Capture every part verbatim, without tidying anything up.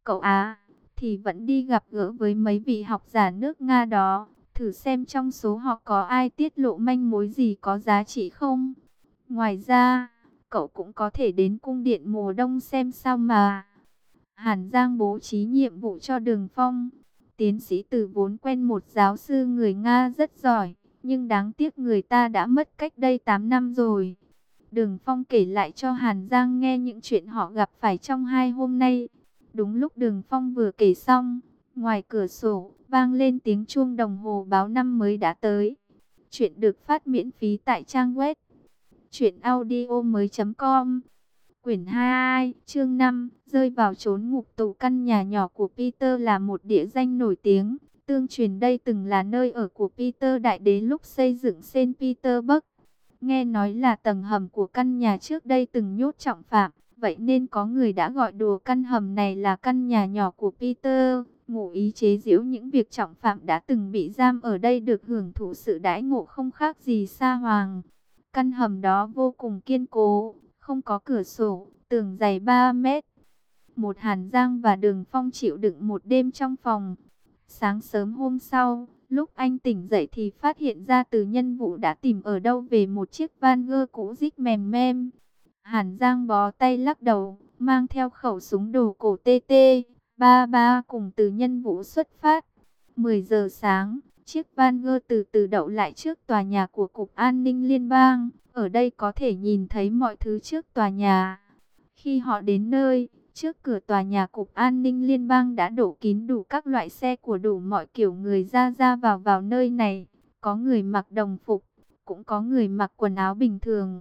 Cậu á, thì vẫn đi gặp gỡ với mấy vị học giả nước Nga đó, thử xem trong số họ có ai tiết lộ manh mối gì có giá trị không. Ngoài ra, cậu cũng có thể đến cung điện mùa đông xem sao mà. Hàn Giang bố trí nhiệm vụ cho Đường Phong. Tiến sĩ Từ vốn quen một giáo sư người Nga rất giỏi, nhưng đáng tiếc người ta đã mất cách đây tám năm rồi. Đường Phong kể lại cho Hàn Giang nghe những chuyện họ gặp phải trong hai hôm nay. Đúng lúc Đường Phong vừa kể xong, ngoài cửa sổ vang lên tiếng chuông đồng hồ báo năm mới đã tới. Chuyện được phát miễn phí tại trang web truyện audio mới chấm com. Quyển hai, chương năm, rơi vào chốn ngục tù. Căn nhà nhỏ của Peter là một địa danh nổi tiếng. Tương truyền đây từng là nơi ở của Peter Đại Đế lúc xây dựng Saint Petersburg. Nghe nói là tầng hầm của căn nhà trước đây từng nhốt trọng phạm. Vậy nên có người đã gọi đùa căn hầm này là căn nhà nhỏ của Peter, ngụ ý chế giễu những việc trọng phạm đã từng bị giam ở đây được hưởng thụ sự đãi ngộ không khác gì sa hoàng. Căn hầm đó vô cùng kiên cố, không có cửa sổ, tường dày ba mét. Một Hàn Giang và Đường Phong chịu đựng một đêm trong phòng. Sáng sớm hôm sau, lúc anh tỉnh dậy thì phát hiện ra Từ Nhân Vũ đã tìm ở đâu về một chiếc van gơ cũ rích mèm mem. Hàn Giang bó tay lắc đầu, mang theo khẩu súng đồ cổ tê tê ba ba cùng Từ Nhân Vũ xuất phát. mười giờ sáng, chiếc van gơ từ từ đậu lại trước tòa nhà của Cục An ninh Liên bang. Ở đây có thể nhìn thấy mọi thứ trước tòa nhà. Khi họ đến nơi, trước cửa tòa nhà Cục An ninh Liên bang đã đổ kín đủ các loại xe của đủ mọi kiểu người ra ra vào vào nơi này. Có người mặc đồng phục, cũng có người mặc quần áo bình thường.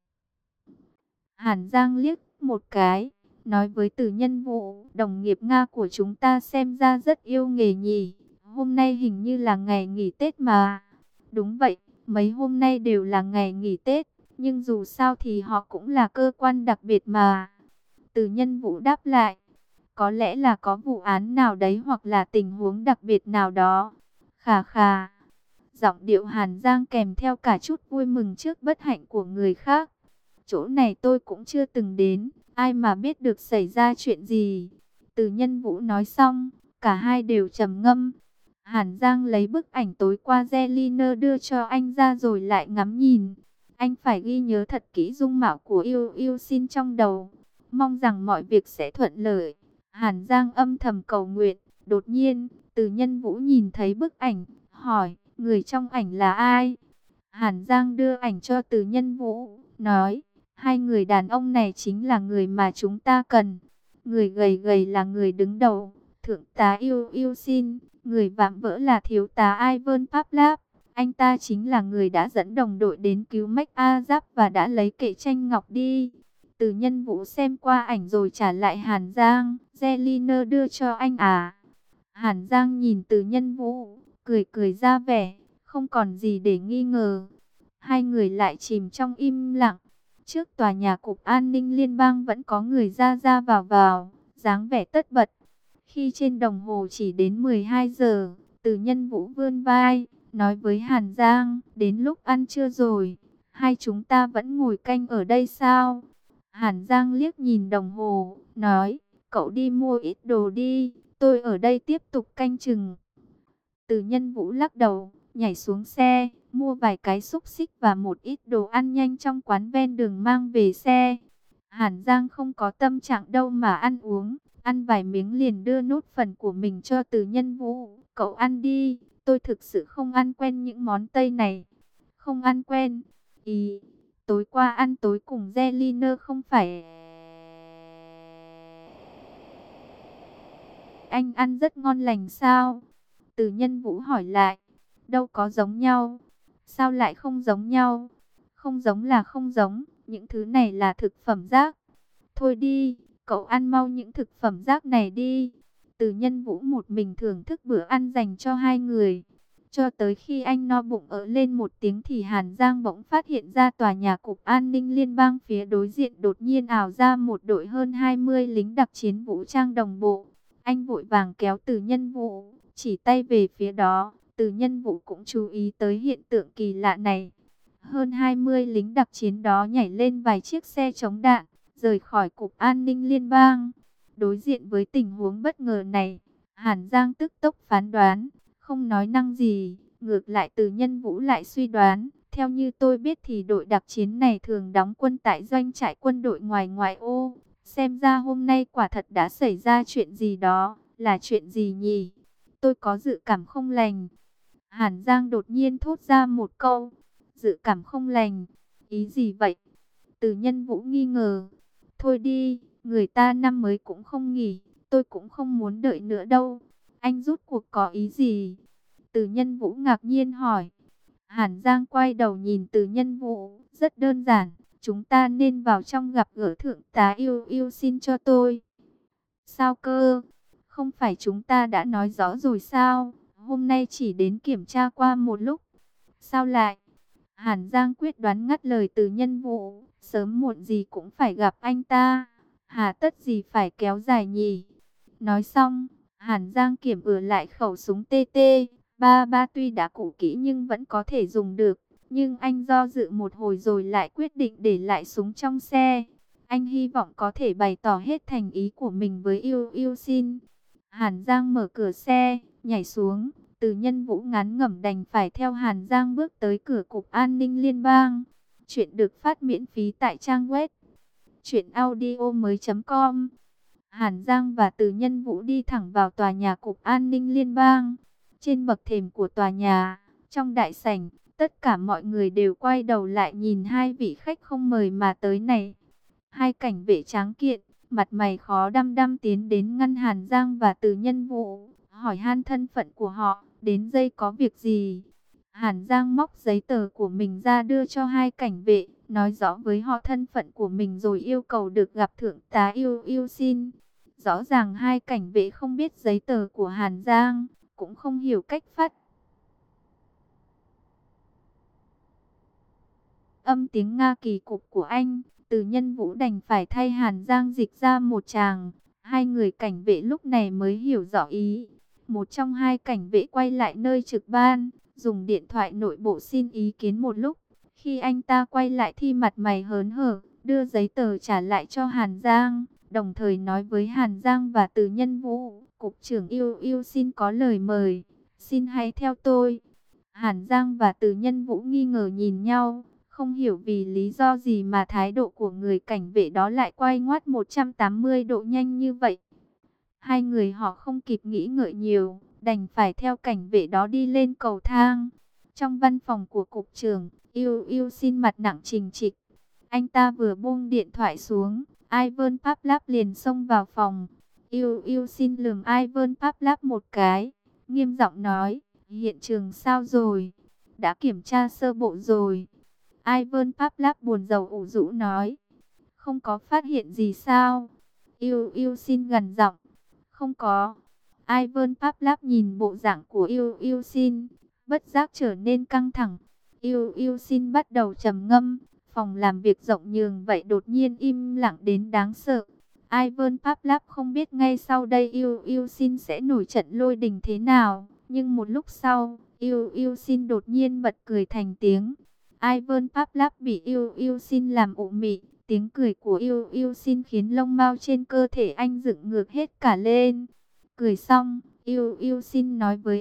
Hàn Giang liếc một cái, nói với Từ Nhân Vũ, đồng nghiệp Nga của chúng ta xem ra rất yêu nghề nhỉ. Hôm nay hình như là ngày nghỉ Tết mà. Đúng vậy, mấy hôm nay đều là ngày nghỉ Tết, nhưng dù sao thì họ cũng là cơ quan đặc biệt mà. Từ Nhân Vũ đáp lại, có lẽ là có vụ án nào đấy hoặc là tình huống đặc biệt nào đó. Khà khà, giọng điệu Hàn Giang kèm theo cả chút vui mừng trước bất hạnh của người khác. Chỗ này tôi cũng chưa từng đến, ai mà biết được xảy ra chuyện gì. Từ Nhân Vũ nói xong, cả hai đều trầm ngâm. Hàn Giang lấy bức ảnh tối qua Zelina đưa cho anh ra rồi lại ngắm nhìn. Anh phải ghi nhớ thật kỹ dung mạo của Yêu Yêu Xin trong đầu. Mong rằng mọi việc sẽ thuận lợi. Hàn Giang âm thầm cầu nguyện. Đột nhiên, Từ Nhân Vũ nhìn thấy bức ảnh, hỏi, người trong ảnh là ai? Hàn Giang đưa ảnh cho Từ Nhân Vũ, nói, hai người đàn ông này chính là người mà chúng ta cần. Người gầy gầy là người đứng đầu, thượng tá Yêu Yêu Xin. Người vạm vỡ là thiếu tá Ivan Pavlov. Anh ta chính là người đã dẫn đồng đội đến cứu Mách A Giáp và đã lấy kệ tranh ngọc đi. Từ Nhân Vũ xem qua ảnh rồi trả lại Hàn Giang. Zelina đưa cho anh à? Hàn Giang nhìn Từ Nhân Vũ, cười cười ra vẻ, không còn gì để nghi ngờ. Hai người lại chìm trong im lặng. Trước tòa nhà Cục An ninh Liên bang vẫn có người ra ra vào vào, dáng vẻ tất bật. Khi trên đồng hồ chỉ đến mười hai giờ, Từ Nhân Vũ vươn vai, nói với Hàn Giang, đến lúc ăn trưa rồi, hai chúng ta vẫn ngồi canh ở đây sao? Hàn Giang liếc nhìn đồng hồ, nói, cậu đi mua ít đồ đi, tôi ở đây tiếp tục canh chừng. Từ Nhân Vũ lắc đầu, nhảy xuống xe, mua vài cái xúc xích và một ít đồ ăn nhanh trong quán ven đường mang về xe. Hàn Giang không có tâm trạng đâu mà ăn uống. Ăn vài miếng liền đưa nốt phần của mình cho Từ Nhân Vũ. Cậu ăn đi, tôi thực sự không ăn quen những món Tây này. Không ăn quen. Ý, tối qua ăn tối cùng Zelina không phải... Anh ăn rất ngon lành sao? Từ Nhân Vũ hỏi lại. Đâu có giống nhau. Sao lại không giống nhau? Không giống là không giống. Những thứ này là thực phẩm rác. Thôi đi. Cậu ăn mau những thực phẩm rác này đi. Từ Nhân Vũ một mình thưởng thức bữa ăn dành cho hai người. Cho tới khi anh no bụng ợ lên một tiếng thì Hàn Giang bỗng phát hiện ra tòa nhà Cục An ninh Liên bang phía đối diện đột nhiên ảo ra một đội hơn hai mươi lính đặc chiến vũ trang đồng bộ. Anh vội vàng kéo Từ Nhân Vũ, chỉ tay về phía đó. Từ Nhân Vũ cũng chú ý tới hiện tượng kỳ lạ này. Hơn hai mươi lính đặc chiến đó nhảy lên vài chiếc xe chống đạn, rời khỏi Cục An ninh Liên bang. Đối diện với tình huống bất ngờ này, Hàn Giang tức tốc phán đoán, không nói năng gì, ngược lại Từ Nhân Vũ lại suy đoán. Theo như tôi biết thì đội đặc chiến này thường đóng quân tại doanh trại quân đội ngoài ngoại ô. Xem ra hôm nay quả thật đã xảy ra chuyện gì đó, là chuyện gì nhỉ? Tôi có dự cảm không lành. Hàn Giang đột nhiên thốt ra một câu, dự cảm không lành, ý gì vậy? Từ Nhân Vũ nghi ngờ, thôi đi, người ta năm mới cũng không nghỉ, tôi cũng không muốn đợi nữa đâu. Anh rút cuộc có ý gì? Từ Nhân Vũ ngạc nhiên hỏi. Hàn Giang quay đầu nhìn Từ Nhân Vũ, rất đơn giản, chúng ta nên vào trong gặp gỡ thượng tá Yêu Yêu xin cho tôi. Sao cơ? Không phải chúng ta đã nói rõ rồi sao? Hôm nay chỉ đến kiểm tra qua một lúc. Sao lại? Hàn Giang quyết đoán ngắt lời Từ Nhân Vũ, sớm muộn gì cũng phải gặp anh ta. Hà tất gì phải kéo dài nhỉ? Nói xong, Hàn Giang kiểm ửa lại khẩu súng tê tê ba ba tuy đã cũ kỹ nhưng vẫn có thể dùng được. Nhưng anh do dự một hồi rồi lại quyết định để lại súng trong xe. Anh hy vọng có thể bày tỏ hết thành ý của mình với Yêu Yêu xin. Hàn Giang mở cửa xe, nhảy xuống. Từ Nhân Vũ ngán ngẩm đành phải theo Hàn Giang bước tới cửa Cục An ninh Liên bang. Chuyện được phát miễn phí tại trang web truyện audio mới chấm com. Hàn Giang và Từ Nhân Vũ đi thẳng vào tòa nhà Cục An ninh Liên bang. Trên bậc thềm của tòa nhà, trong đại sảnh, tất cả mọi người đều quay đầu lại nhìn hai vị khách không mời mà tới này. Hai cảnh vệ tráng kiện, mặt mày khó đăm đăm tiến đến ngăn Hàn Giang và Từ Nhân Vũ, hỏi han thân phận của họ, đến đây có việc gì? Hàn Giang móc giấy tờ của mình ra đưa cho hai cảnh vệ, nói rõ với họ thân phận của mình rồi yêu cầu được gặp thượng tá Yêu Yêu xin. Rõ ràng hai cảnh vệ không biết giấy tờ của Hàn Giang, cũng không hiểu cách phát âm tiếng Nga kỳ cục của anh. Từ Nhân Vũ đành phải thay Hàn Giang dịch ra một tràng. Hai người cảnh vệ lúc này mới hiểu rõ ý. Một trong hai cảnh vệ quay lại nơi trực ban, dùng điện thoại nội bộ xin ý kiến một lúc. Khi anh ta quay lại thì mặt mày hớn hở, đưa giấy tờ trả lại cho Hàn Giang, đồng thời nói với Hàn Giang và Từ Nhân Vũ, Cục trưởng Yêu Yêu xin có lời mời, xin hãy theo tôi. Hàn Giang và Từ Nhân Vũ nghi ngờ nhìn nhau, không hiểu vì lý do gì mà thái độ của người cảnh vệ đó lại quay ngoắt một trăm tám mươi độ nhanh như vậy. Hai người họ không kịp nghĩ ngợi nhiều, đành phải theo cảnh vệ đó đi lên cầu thang. Trong văn phòng của cục trưởng, Yêu Yêu xin mặt nặng trình trịch. Anh ta vừa buông điện thoại xuống, Ivan Pavlov liền xông vào phòng. Yêu Yêu xin lườm Ivan Pavlov một cái, nghiêm giọng nói, hiện trường sao rồi? Đã kiểm tra sơ bộ rồi. Ivan Pavlov buồn rầu ủ rũ nói, không có phát hiện gì sao? Yêu Yêu xin gằn giọng, không có. Ivan Pavlov nhìn bộ dạng của Yêu Yêu xin, bất giác trở nên căng thẳng. Yêu Yêu xin bắt đầu trầm ngâm, phòng làm việc rộng nhường vậy đột nhiên im lặng đến đáng sợ. Ivan Pavlov không biết ngay sau đây Yêu Yêu xin sẽ nổi trận lôi đình thế nào, nhưng một lúc sau, Yêu Yêu xin đột nhiên bật cười thành tiếng. Ivan Pavlov bị Yêu Yêu xin làm ụ mị, tiếng cười của Yêu Yêu xin khiến lông mao trên cơ thể anh dựng ngược hết cả lên. Cười xong, Yêu Yêu xin nói với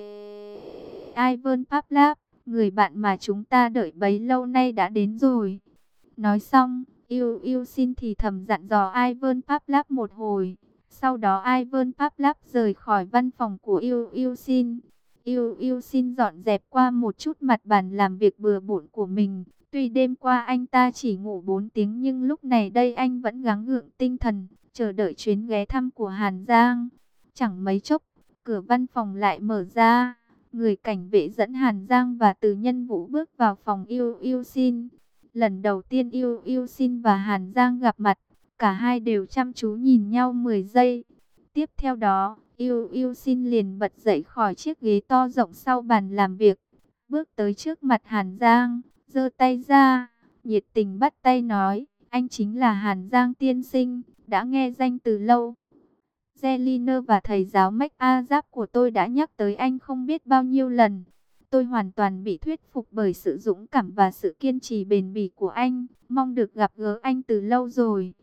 Ivan Pavlov, người bạn mà chúng ta đợi bấy lâu nay đã đến rồi. Nói xong, Yêu Yêu xin thì thầm dặn dò Ivan Pavlov một hồi. Sau đó Ivan Pavlov rời khỏi văn phòng của Yêu Yêu xin. Yêu Yêu xin dọn dẹp qua một chút mặt bàn làm việc bừa bộn của mình. Tuy đêm qua anh ta chỉ ngủ bốn tiếng nhưng lúc này đây anh vẫn gắng gượng tinh thần, chờ đợi chuyến ghé thăm của Hàn Giang. Chẳng mấy chốc, cửa văn phòng lại mở ra. Người cảnh vệ dẫn Hàn Giang và Từ Nhân Vũ bước vào phòng Yêu Yêu xin. Lần đầu tiên Yêu Yêu xin và Hàn Giang gặp mặt, cả hai đều chăm chú nhìn nhau mười giây. Tiếp theo đó, Yêu Yêu xin liền bật dậy khỏi chiếc ghế to rộng sau bàn làm việc, bước tới trước mặt Hàn Giang, giơ tay ra, nhiệt tình bắt tay nói, anh chính là Hàn Giang tiên sinh, đã nghe danh từ lâu. Zeliner và thầy giáo Mách A Giáp của tôi đã nhắc tới anh không biết bao nhiêu lần. Tôi hoàn toàn bị thuyết phục bởi sự dũng cảm và sự kiên trì bền bỉ của anh, mong được gặp gỡ anh từ lâu rồi.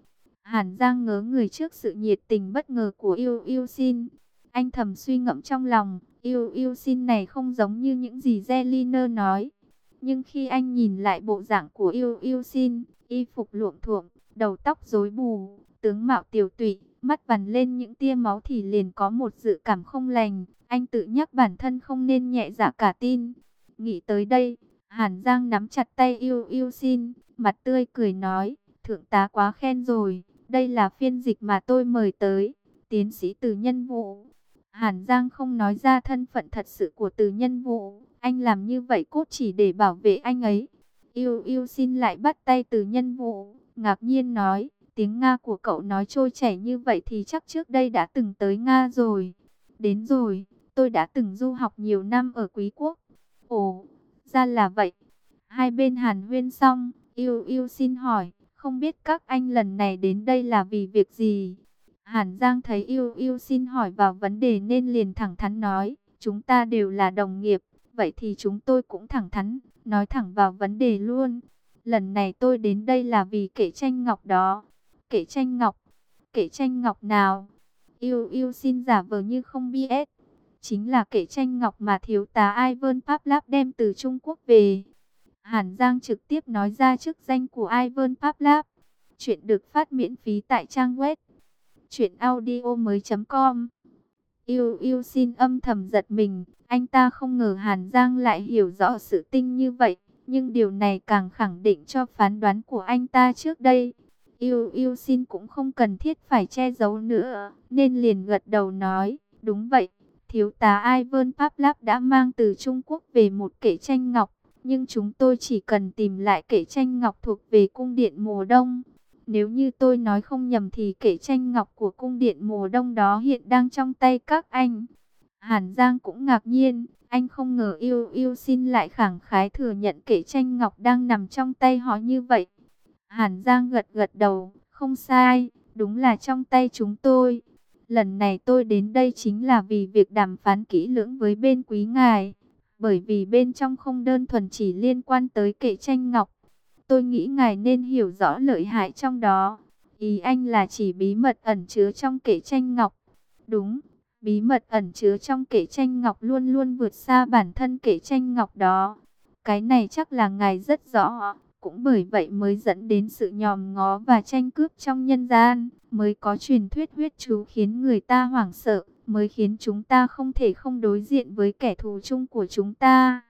Hàn Giang ngớ người trước sự nhiệt tình bất ngờ của Yêu Yêu Xin. Anh thầm suy ngẫm trong lòng, Yêu Yêu Xin này không giống như những gì Zeliner nói. Nhưng khi anh nhìn lại bộ dạng của Yêu Yêu Xin, y phục luộm thuộm, đầu tóc rối bù, tướng mạo tiều tụy, mắt vằn lên những tia máu thì liền có một dự cảm không lành. Anh tự nhắc bản thân không nên nhẹ dạ cả tin. Nghĩ tới đây, Hàn Giang nắm chặt tay Yêu Yêu Xin, mặt tươi cười nói, thượng tá quá khen rồi, đây là phiên dịch mà tôi mời tới, tiến sĩ Từ Nhân Vũ. Hàn Giang không nói ra thân phận thật sự của Từ Nhân Vũ, anh làm như vậy cốt chỉ để bảo vệ anh ấy. Yêu Yêu Xin lại bắt tay Từ Nhân Vũ, ngạc nhiên nói, tiếng Nga của cậu nói trôi chảy như vậy thì chắc trước đây đã từng tới Nga rồi. Đến rồi, tôi đã từng du học nhiều năm ở Quý Quốc. Ồ, ra là vậy. Hai bên hàn huyên xong, Yêu Yêu Xin hỏi, không biết các anh lần này đến đây là vì việc gì? Hàn Giang thấy Yêu Yêu Xin hỏi vào vấn đề nên liền thẳng thắn nói, chúng ta đều là đồng nghiệp, vậy thì chúng tôi cũng thẳng thắn, nói thẳng vào vấn đề luôn. Lần này tôi đến đây là vì kệ tranh ngọc đó. Kệ tranh ngọc? Kệ tranh ngọc nào? Yêu Yêu Xin giả vờ như không biết. Chính là kệ tranh ngọc mà thiếu tá Ivan Pavlov đem từ Trung Quốc về. Hàn Giang trực tiếp nói ra chức danh của Ivan Pavlov. Chuyện được phát miễn phí tại trang web truyện audio mới chấm com. Yêu Yêu Xin âm thầm giật mình, anh ta không ngờ Hàn Giang lại hiểu rõ sự tinh như vậy, nhưng điều này càng khẳng định cho phán đoán của anh ta trước đây. Yêu Yêu Xin cũng không cần thiết phải che giấu nữa, nên liền gật đầu nói, đúng vậy, thiếu tá Ivan Pavlov đã mang từ Trung Quốc về một kệ tranh ngọc, nhưng chúng tôi chỉ cần tìm lại kệ tranh ngọc thuộc về cung điện mùa đông. Nếu như tôi nói không nhầm thì kệ tranh ngọc của cung điện mùa đông đó hiện đang trong tay các anh. Hàn Giang cũng ngạc nhiên, anh không ngờ Yêu Yêu Xin lại khẳng khái thừa nhận kệ tranh ngọc đang nằm trong tay họ như vậy. Hàn Giang gật gật đầu, không sai, đúng là trong tay chúng tôi. Lần này tôi đến đây chính là vì việc đàm phán kỹ lưỡng với bên quý ngài, bởi vì bên trong không đơn thuần chỉ liên quan tới kệ tranh ngọc. Tôi nghĩ ngài nên hiểu rõ lợi hại trong đó. Ý anh là chỉ bí mật ẩn chứa trong kệ tranh ngọc. Đúng, bí mật ẩn chứa trong kệ tranh ngọc luôn luôn vượt xa bản thân kệ tranh ngọc đó. Cái này chắc là ngài rất rõ. Cũng bởi vậy mới dẫn đến sự nhòm ngó và tranh cướp trong nhân gian. Mới có truyền thuyết huyết chú khiến người ta hoảng sợ. Mới khiến chúng ta không thể không đối diện với kẻ thù chung của chúng ta.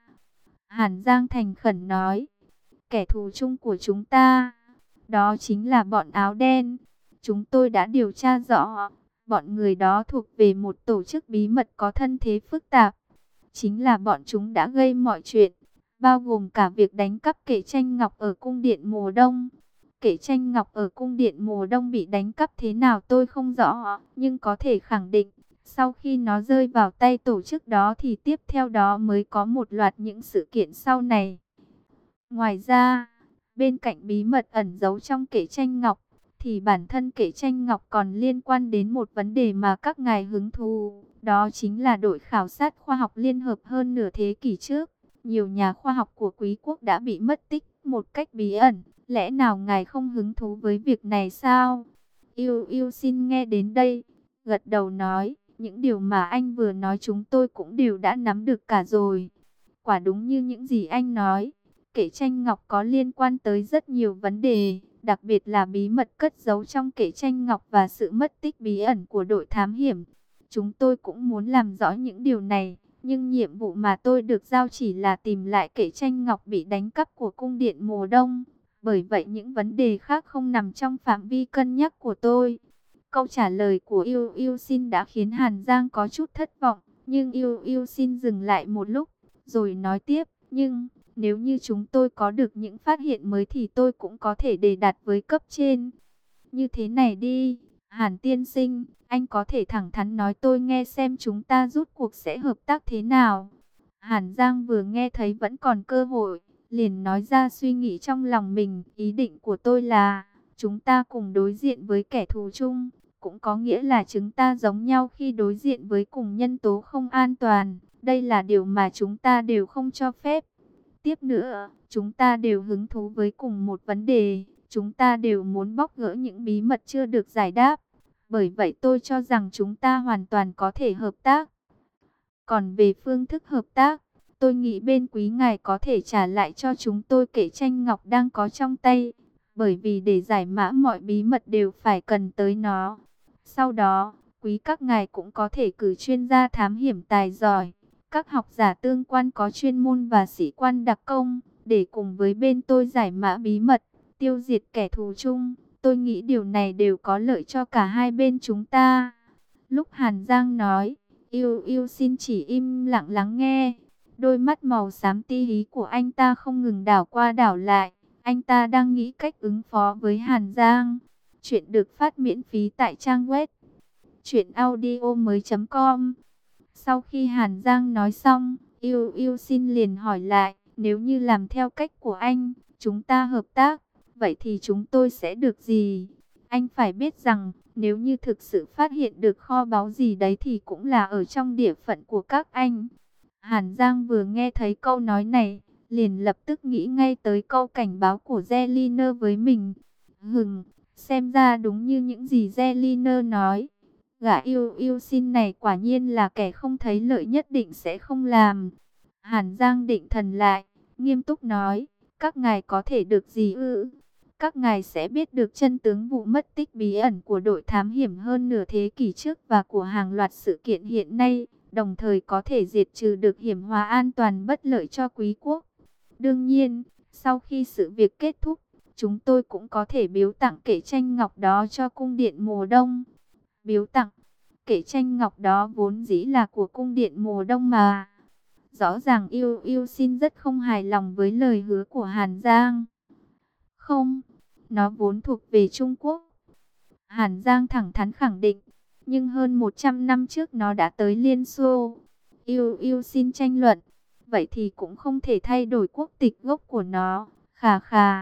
Hàn Giang thành khẩn nói. Kẻ thù chung của chúng ta, đó chính là bọn áo đen. Chúng tôi đã điều tra rõ, bọn người đó thuộc về một tổ chức bí mật có thân thế phức tạp. Chính là bọn chúng đã gây mọi chuyện, bao gồm cả việc đánh cắp kệ tranh ngọc ở cung điện mùa đông. Kệ tranh ngọc ở cung điện mùa đông bị đánh cắp thế nào tôi không rõ, nhưng có thể khẳng định, sau khi nó rơi vào tay tổ chức đó thì tiếp theo đó mới có một loạt những sự kiện sau này. Ngoài ra, bên cạnh bí mật ẩn giấu trong kệ tranh ngọc, thì bản thân kệ tranh ngọc còn liên quan đến một vấn đề mà các ngài hứng thú. Đó chính là đội khảo sát khoa học liên hợp hơn nửa thế kỷ trước. Nhiều nhà khoa học của quý quốc đã bị mất tích một cách bí ẩn. Lẽ nào ngài không hứng thú với việc này sao? Yêu Yêu Xin nghe đến đây, gật đầu nói, những điều mà anh vừa nói chúng tôi cũng đều đã nắm được cả rồi. Quả đúng như những gì anh nói. Kệ tranh ngọc có liên quan tới rất nhiều vấn đề, đặc biệt là bí mật cất giấu trong kệ tranh ngọc và sự mất tích bí ẩn của đội thám hiểm. Chúng tôi cũng muốn làm rõ những điều này, nhưng nhiệm vụ mà tôi được giao chỉ là tìm lại kệ tranh ngọc bị đánh cắp của cung điện mùa đông. Bởi vậy những vấn đề khác không nằm trong phạm vi cân nhắc của tôi. Câu trả lời của Yêu Yêu Xin đã khiến Hàn Giang có chút thất vọng, nhưng Yêu Yêu Xin dừng lại một lúc, rồi nói tiếp, nhưng nếu như chúng tôi có được những phát hiện mới thì tôi cũng có thể đề đạt với cấp trên. Như thế này đi, Hàn tiên sinh, anh có thể thẳng thắn nói tôi nghe xem chúng ta rút cuộc sẽ hợp tác thế nào. Hàn Giang vừa nghe thấy vẫn còn cơ hội, liền nói ra suy nghĩ trong lòng mình. Ý định của tôi là, chúng ta cùng đối diện với kẻ thù chung, cũng có nghĩa là chúng ta giống nhau khi đối diện với cùng nhân tố không an toàn. Đây là điều mà chúng ta đều không cho phép. Tiếp nữa, chúng ta đều hứng thú với cùng một vấn đề, Chúng ta đều muốn bóc gỡ những bí mật chưa được giải đáp. Bởi vậy tôi cho rằng chúng ta hoàn toàn có thể hợp tác. Còn về phương thức hợp tác, tôi nghĩ bên quý ngài có thể trả lại cho chúng tôi kệ tranh ngọc đang có trong tay. Bởi vì để giải mã mọi bí mật đều phải cần tới nó. Sau đó, quý các ngài cũng có thể cử chuyên gia thám hiểm tài giỏi, các học giả tương quan có chuyên môn và sĩ quan đặc công, để cùng với bên tôi giải mã bí mật, tiêu diệt kẻ thù chung. Tôi nghĩ điều này đều có lợi cho cả hai bên chúng ta. Lúc Hàn Giang nói, Yêu Yêu xin chỉ im lặng lắng nghe. Đôi mắt màu xám ti hí của anh ta không ngừng đảo qua đảo lại. Anh ta đang nghĩ cách ứng phó với Hàn Giang. Chuyện được phát miễn phí tại trang web truyện audio mới chấm com. Sau khi Hàn Giang nói xong, Yêu Yêu xin liền hỏi lại, nếu như làm theo cách của anh, chúng ta hợp tác, vậy thì chúng tôi sẽ được gì? Anh phải biết rằng, nếu như thực sự phát hiện được kho báu gì đấy thì cũng là ở trong địa phận của các anh. Hàn Giang vừa nghe thấy câu nói này, liền lập tức nghĩ ngay tới câu cảnh báo của Zeliner với mình. Hừm, xem ra đúng như những gì Zeliner nói. Gã Yêu Yêu xin này quả nhiên là kẻ không thấy lợi nhất định sẽ không làm. Hàn Giang định thần lại, nghiêm túc nói, các ngài có thể được gì ư? Các ngài sẽ biết được chân tướng vụ mất tích bí ẩn của đội thám hiểm hơn nửa thế kỷ trước và của hàng loạt sự kiện hiện nay, đồng thời có thể diệt trừ được hiểm họa an toàn bất lợi cho quý quốc. Đương nhiên, sau khi sự việc kết thúc, chúng tôi cũng có thể biếu tặng kệ tranh ngọc đó cho cung điện mùa đông. Biếu tặng, kệ tranh ngọc đó vốn dĩ là của cung điện mùa đông mà. Rõ ràng Yêu Yêu xin rất không hài lòng với lời hứa của Hàn Giang. Không, nó vốn thuộc về Trung Quốc. Hàn Giang thẳng thắn khẳng định, nhưng hơn một trăm năm trước nó đã tới Liên Xô. Yêu Yêu xin tranh luận, vậy thì cũng không thể thay đổi quốc tịch gốc của nó. Khà khà.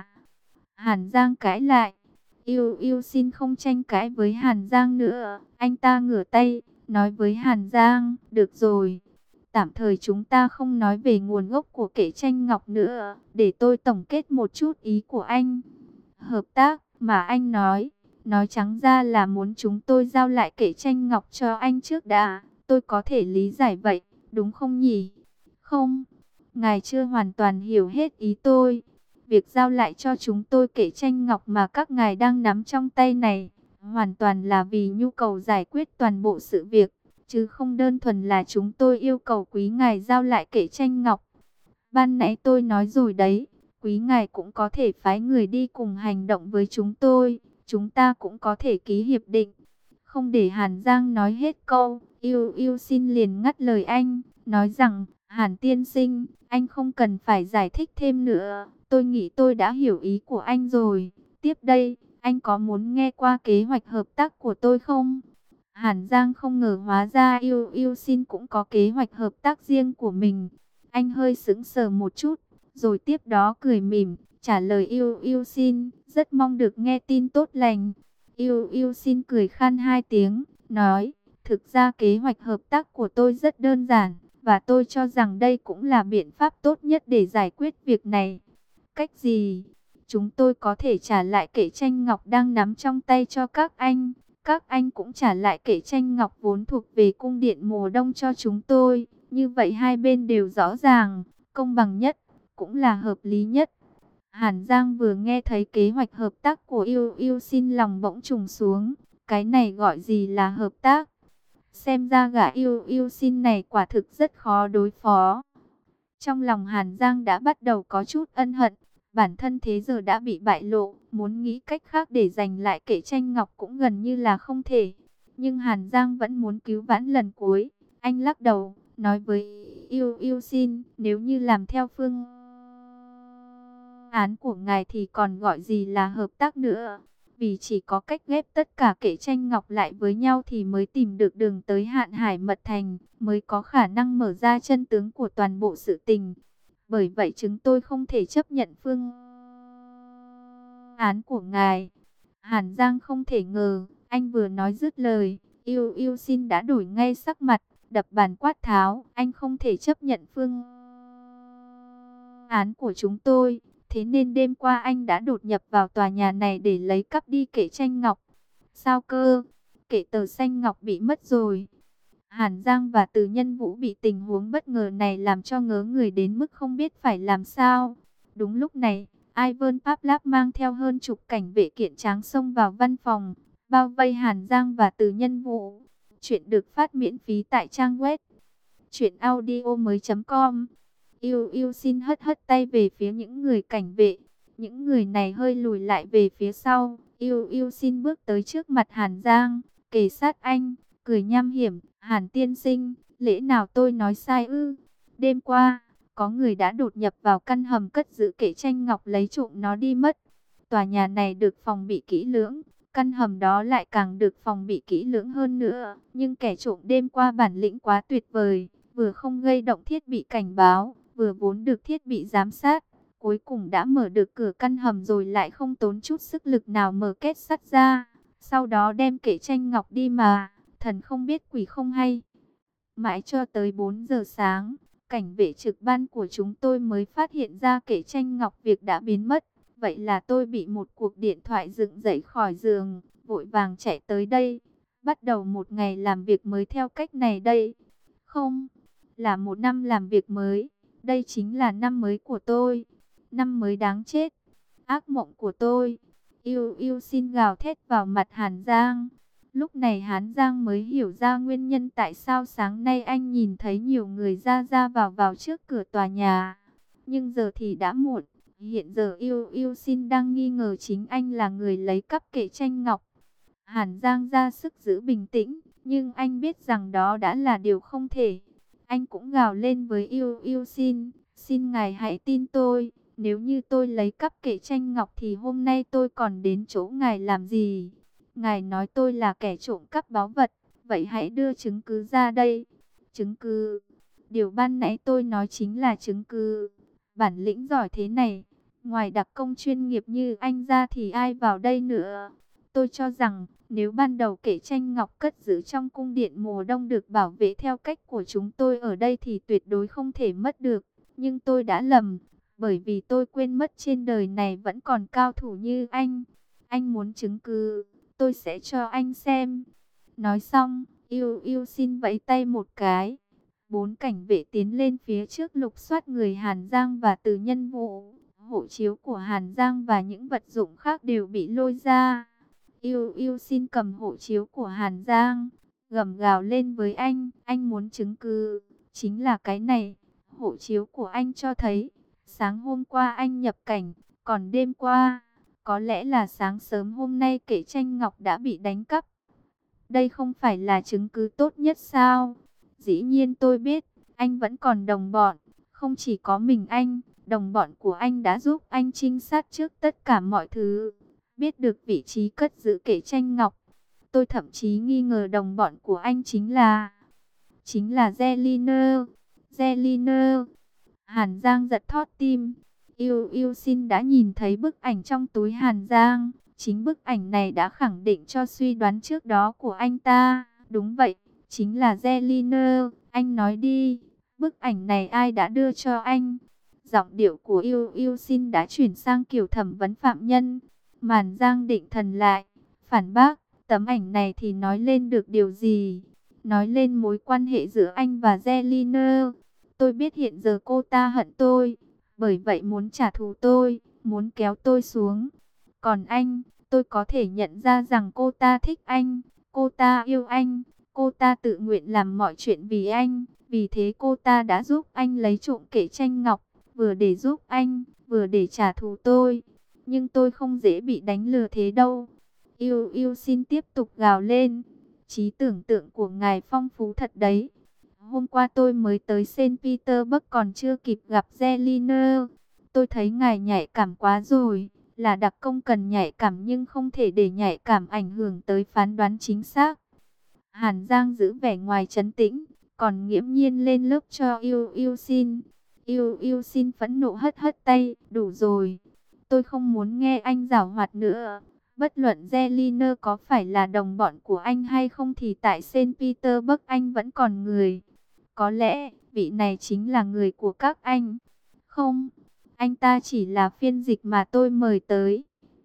Hàn Giang cãi lại. Yêu Yêu xin không tranh cãi với Hàn Giang nữa. Anh ta ngửa tay, nói với Hàn Giang, được rồi. Tạm thời chúng ta không nói về nguồn gốc của kệ tranh ngọc nữa. Để tôi tổng kết một chút ý của anh. Hợp tác mà anh nói, nói trắng ra là muốn chúng tôi giao lại kệ tranh ngọc cho anh trước đã. Tôi có thể lý giải vậy, đúng không nhỉ? Không, ngài chưa hoàn toàn hiểu hết ý tôi. Việc giao lại cho chúng tôi kệ tranh ngọc mà các ngài đang nắm trong tay này, hoàn toàn là vì nhu cầu giải quyết toàn bộ sự việc, chứ không đơn thuần là chúng tôi yêu cầu quý ngài giao lại kệ tranh ngọc. Ban nãy tôi nói rồi đấy, quý ngài cũng có thể phái người đi cùng hành động với chúng tôi, chúng ta cũng có thể ký hiệp định. Không để Hàn Giang nói hết câu, Yêu Yêu xin liền ngắt lời anh, nói rằng, Hàn tiên sinh, anh không cần phải giải thích thêm nữa, tôi nghĩ tôi đã hiểu ý của anh rồi. Tiếp đây, anh có muốn nghe qua kế hoạch hợp tác của tôi không? Hàn Giang không ngờ hóa ra Yêu Yêu xin cũng có kế hoạch hợp tác riêng của mình. Anh hơi sững sờ một chút, rồi tiếp đó cười mỉm, trả lời Yêu Yêu xin, rất mong được nghe tin tốt lành. Yêu Yêu xin cười khan hai tiếng, nói, thực ra kế hoạch hợp tác của tôi rất đơn giản, và tôi cho rằng đây cũng là biện pháp tốt nhất để giải quyết việc này. Cách gì? Chúng tôi có thể trả lại kệ tranh ngọc đang nắm trong tay cho các anh. Các anh cũng trả lại kệ tranh ngọc vốn thuộc về cung điện mùa đông cho chúng tôi. Như vậy hai bên đều rõ ràng, công bằng nhất, cũng là hợp lý nhất. Hàn Giang vừa nghe thấy kế hoạch hợp tác của Yêu Yêu xin lòng bỗng trùng xuống. Cái này gọi gì là hợp tác? Xem ra gã Yêu Yêu xin này quả thực rất khó đối phó. Trong lòng Hàn Giang đã bắt đầu có chút ân hận. Bản thân thế giờ đã bị bại lộ, muốn nghĩ cách khác để giành lại kệ tranh ngọc cũng gần như là không thể. Nhưng Hàn Giang vẫn muốn cứu vãn lần cuối. Anh lắc đầu, nói với Yêu Yêu xin, nếu như làm theo phương án của ngài thì còn gọi gì là hợp tác nữa. Vì chỉ có cách ghép tất cả kệ tranh ngọc lại với nhau thì mới tìm được đường tới Hạn Hải Mật Thành, mới có khả năng mở ra chân tướng của toàn bộ sự tình. Bởi vậy chúng tôi không thể chấp nhận phương án của ngài. Hàn Giang không thể ngờ, anh vừa nói dứt lời, Yêu Yêu xin đã đổi ngay sắc mặt, đập bàn quát tháo, anh không thể chấp nhận phương án của chúng tôi. Thế nên đêm qua anh đã đột nhập vào tòa nhà này để lấy cắp đi kệ tranh ngọc. Sao cơ? Kệ tờ xanh ngọc bị mất rồi. Hàn Giang và Từ Nhân Vũ bị tình huống bất ngờ này làm cho ngớ người đến mức không biết phải làm sao. Đúng lúc này, Ivan Pavlov mang theo hơn chục cảnh vệ kiện tráng xông vào văn phòng, bao vây Hàn Giang và Từ Nhân Vũ. Chuyện được phát miễn phí tại trang web truyện audio mới chấm com. Yêu yêu xin hất hất tay về phía những người cảnh vệ. Những người này hơi lùi lại về phía sau. Yêu yêu xin bước tới trước mặt Hàn Giang, kề sát anh, cười nham hiểm. Hàn tiên sinh, lẽ nào tôi nói sai ư? Đêm qua, có người đã đột nhập vào căn hầm cất giữ kệ tranh ngọc lấy trộm nó đi mất. Tòa nhà này được phòng bị kỹ lưỡng, căn hầm đó lại càng được phòng bị kỹ lưỡng hơn nữa. Nhưng kẻ trộm đêm qua bản lĩnh quá tuyệt vời, vừa không gây động thiết bị cảnh báo, vừa vốn được thiết bị giám sát. Cuối cùng đã mở được cửa căn hầm rồi lại không tốn chút sức lực nào mở kết sắt ra. Sau đó đem kệ tranh ngọc đi mà, thần không biết quỷ không hay. Mãi cho tới bốn giờ sáng, cảnh vệ trực ban của chúng tôi mới phát hiện ra kệ tranh ngọc việc đã biến mất. Vậy là tôi bị một cuộc điện thoại dựng dậy khỏi giường, vội vàng chạy tới đây. Bắt đầu một ngày làm việc mới theo cách này đây. Không, là một năm làm việc mới. Đây chính là năm mới của tôi. Năm mới đáng chết. Ác mộng của tôi. Yêu yêu xin gào thét vào mặt Hàn Giang. Lúc này Hán Giang mới hiểu ra nguyên nhân tại sao sáng nay anh nhìn thấy nhiều người ra ra vào vào trước cửa tòa nhà. Nhưng giờ thì đã muộn. Hiện giờ yêu yêu xin đang nghi ngờ chính anh là người lấy cắp kệ tranh ngọc. Hàn Giang ra sức giữ bình tĩnh, nhưng anh biết rằng đó đã là điều không thể. Anh cũng gào lên với yêu yêu xin, xin ngài hãy tin tôi. Nếu như tôi lấy cắp kệ tranh ngọc thì hôm nay tôi còn đến chỗ ngài làm gì? Ngài nói tôi là kẻ trộm cắp báu vật, vậy hãy đưa chứng cứ ra đây. Chứng cứ? Điều ban nãy tôi nói chính là chứng cứ. Bản lĩnh giỏi thế này, ngoài đặc công chuyên nghiệp như anh ra thì ai vào đây nữa? Tôi cho rằng, nếu ban đầu kệ tranh ngọc cất giữ trong cung điện mùa đông được bảo vệ theo cách của chúng tôi ở đây thì tuyệt đối không thể mất được. Nhưng tôi đã lầm, bởi vì tôi quên mất trên đời này vẫn còn cao thủ như anh. Anh muốn chứng cứ, tôi sẽ cho anh xem. Nói xong, yêu yêu xin vẫy tay một cái. Bốn cảnh vệ tiến lên phía trước lục soát người Hàn Giang và Từ Nhân Vũ. Hộ chiếu của Hàn Giang và những vật dụng khác đều bị lôi ra. Yêu yêu xin cầm hộ chiếu của Hàn Giang, gầm gào lên với anh. Anh muốn chứng cứ, chính là cái này. Hộ chiếu của anh cho thấy, sáng hôm qua anh nhập cảnh, còn đêm qua, có lẽ là sáng sớm hôm nay kệ tranh ngọc đã bị đánh cắp. Đây không phải là chứng cứ tốt nhất sao? Dĩ nhiên tôi biết, anh vẫn còn đồng bọn. Không chỉ có mình anh, đồng bọn của anh đã giúp anh trinh sát trước tất cả mọi thứ. Biết được vị trí cất giữ kệ tranh ngọc. Tôi thậm chí nghi ngờ đồng bọn của anh chính là... Chính là Zeliner. Zeliner. Hàn Giang giật thót tim. Yêu yêu xin đã nhìn thấy bức ảnh trong túi Hàn Giang. Chính bức ảnh này đã khẳng định cho suy đoán trước đó của anh ta. Đúng vậy, chính là Zeliner. Anh nói đi, bức ảnh này ai đã đưa cho anh? Giọng điệu của yêu yêu xin đã chuyển sang kiểu thẩm vấn phạm nhân. Màn Giang định thần lại, phản bác, tấm ảnh này thì nói lên được điều gì? Nói lên mối quan hệ giữa anh và Zeliner. Tôi biết hiện giờ cô ta hận tôi, bởi vậy muốn trả thù tôi, muốn kéo tôi xuống. Còn anh, tôi có thể nhận ra rằng cô ta thích anh, cô ta yêu anh, cô ta tự nguyện làm mọi chuyện vì anh. Vì thế cô ta đã giúp anh lấy trộm kệ tranh ngọc, vừa để giúp anh, vừa để trả thù tôi. Nhưng tôi không dễ bị đánh lừa thế đâu. Yêu yêu xin tiếp tục gào lên. Trí tưởng tượng của ngài phong phú thật đấy. Hôm qua tôi mới tới Saint Petersburg còn chưa kịp gặp Zeliner. Tôi thấy ngài nhạy cảm quá rồi. Là đặc công cần nhạy cảm nhưng không thể để nhạy cảm ảnh hưởng tới phán đoán chính xác. Hàn Giang giữ vẻ ngoài trấn tĩnh, còn nghiễm nhiên lên lớp cho yêu yêu xin. Yêu yêu xin phẫn nộ hất hất tay. Đủ rồi. Tôi không muốn nghe anh giảo hoạt nữa. Bất luận Zeliner có phải là đồng bọn của anh hay không thì tại Saint Petersburg anh vẫn còn người. Có lẽ vị này chính là người của các anh. Không, Anh ta chỉ là phiên dịch mà tôi mời tới.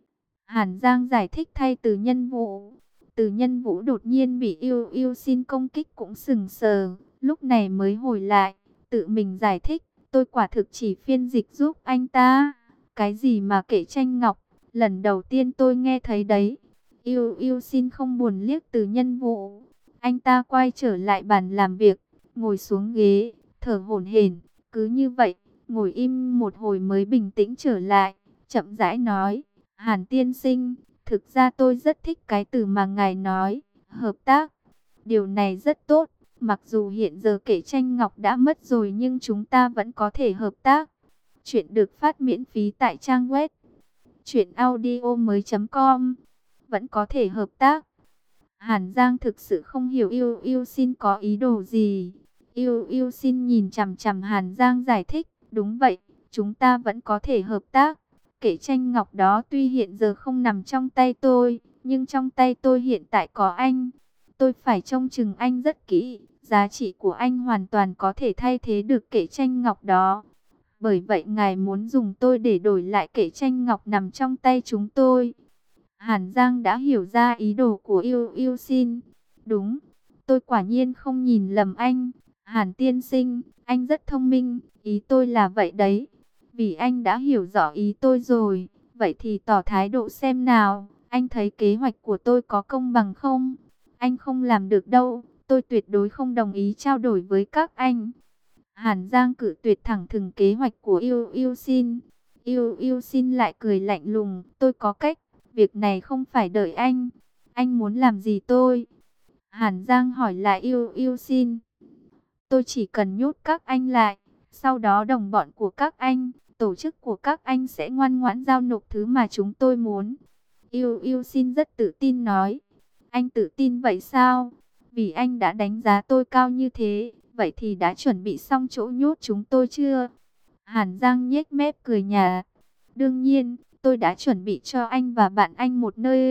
Hàn Giang giải thích thay Từ Nhân Vũ. Từ Nhân Vũ đột nhiên bị Yêu Yêu xin công kích cũng sừng sờ, lúc này mới hồi lại, tự mình giải thích, tôi quả thực chỉ phiên dịch giúp anh ta. Cái gì mà kể tranh ngọc, lần đầu tiên tôi nghe thấy đấy. Yêu Yêu xin không buồn liếc Từ Nhân Vũ. Anh ta quay trở lại bàn làm việc, ngồi xuống ghế, thở hổn hển, cứ như vậy, ngồi im một hồi mới bình tĩnh trở lại, chậm rãi nói, Hàn tiên sinh, thực ra tôi rất thích cái từ mà ngài nói, hợp tác. Điều này rất tốt, mặc dù hiện giờ kể tranh ngọc đã mất rồi nhưng chúng ta vẫn có thể hợp tác. Chuyện được phát miễn phí tại trang web truyện audio mới chấm com. Vẫn có thể hợp tác. Hàn Giang thực sự không hiểu Yêu Yêu xin có ý đồ gì. Yêu Yêu xin nhìn chằm chằm Hàn Giang giải thích, đúng vậy, chúng ta vẫn có thể hợp tác. Kể tranh ngọc đó tuy hiện giờ không nằm trong tay tôi, nhưng trong tay tôi hiện tại có anh. Tôi phải trông chừng anh rất kỹ, giá trị của anh hoàn toàn có thể thay thế được kể tranh ngọc đó. Bởi vậy ngài muốn dùng tôi để đổi lại kể tranh ngọc nằm trong tay chúng tôi. Hàn Giang đã hiểu ra ý đồ của Yêu Yêu xin. Đúng, tôi quả nhiên không nhìn lầm anh. Hàn tiên sinh, anh rất thông minh, ý tôi là vậy đấy. Vì anh đã hiểu rõ ý tôi rồi, vậy thì tỏ thái độ xem nào. Anh thấy kế hoạch của tôi có công bằng không? Anh không làm được đâu, tôi tuyệt đối không đồng ý trao đổi với các anh. Hàn Giang cự tuyệt thẳng thừng kế hoạch của Yêu Yêu xin. Yêu Yêu xin lại cười lạnh lùng, tôi có cách. Việc này không phải đợi anh. Anh muốn làm gì tôi? Hàn Giang hỏi lại Yêu Yêu xin. Tôi chỉ cần nhốt các anh lại. Sau đó đồng bọn của các anh, tổ chức của các anh sẽ ngoan ngoãn giao nộp thứ mà chúng tôi muốn. Yêu Yêu xin rất tự tin nói. Anh tự tin vậy sao? Vì anh đã đánh giá tôi cao như thế, vậy thì đã chuẩn bị xong chỗ nhốt chúng tôi chưa? Hàn Giang nhếch mép cười nhạt. Đương nhiên, tôi đã chuẩn bị cho anh và bạn anh một nơi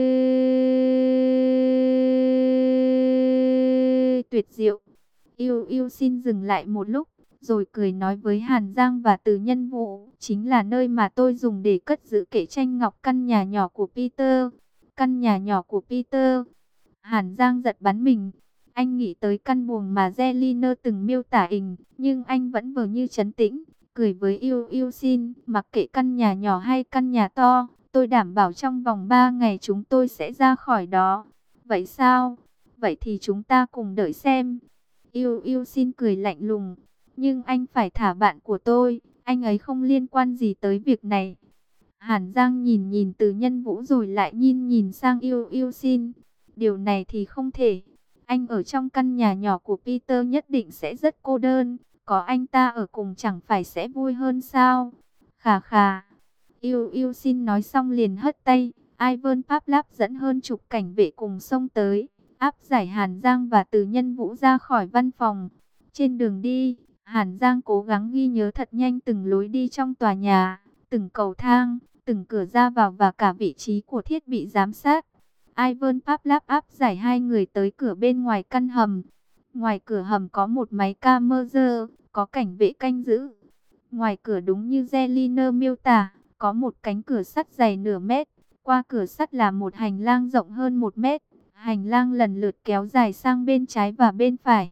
tuyệt diệu. Yêu Yêu xin dừng lại một lúc, rồi cười nói với Hàn Giang và Từ Nhân Vũ, chính là nơi mà tôi dùng để cất giữ kệ tranh ngọc căn nhà nhỏ của Peter. Căn nhà nhỏ của Peter. Hàn Giang giật bắn mình. Anh nghĩ tới căn buồng mà Zelina từng miêu tả hình, nhưng anh vẫn vờ như trấn tĩnh, cười với Yêu Yêu xin, mặc kệ căn nhà nhỏ hay căn nhà to, tôi đảm bảo trong vòng ba ngày chúng tôi sẽ ra khỏi đó. Vậy sao? Vậy thì chúng ta cùng đợi xem. Yêu Yêu xin cười lạnh lùng, nhưng anh phải thả bạn của tôi, anh ấy không liên quan gì tới việc này. Hàn Giang nhìn nhìn Từ Nhân Vũ rồi lại nhìn nhìn sang Yêu Yêu xin. Điều này thì không thể. Anh ở trong căn nhà nhỏ của Peter nhất định sẽ rất cô đơn. Có anh ta ở cùng chẳng phải sẽ vui hơn sao? Khà khà. Yêu Yêu xin nói xong liền hất tay. Ivan Pavlov dẫn hơn chục cảnh vệ cùng xông tới, áp giải Hàn Giang và Từ Nhân Vũ ra khỏi văn phòng. Trên đường đi, Hàn Giang cố gắng ghi nhớ thật nhanh từng lối đi trong tòa nhà, từng cầu thang, từng cửa ra vào và cả vị trí của thiết bị giám sát. Ivan Pavlov áp giải hai người tới cửa bên ngoài căn hầm. Ngoài cửa hầm có một máy camera, có cảnh vệ canh giữ. Ngoài cửa đúng như Zelina miêu tả, có một cánh cửa sắt dày nửa mét. Qua cửa sắt là một hành lang rộng hơn một mét. Hành lang lần lượt kéo dài sang bên trái và bên phải.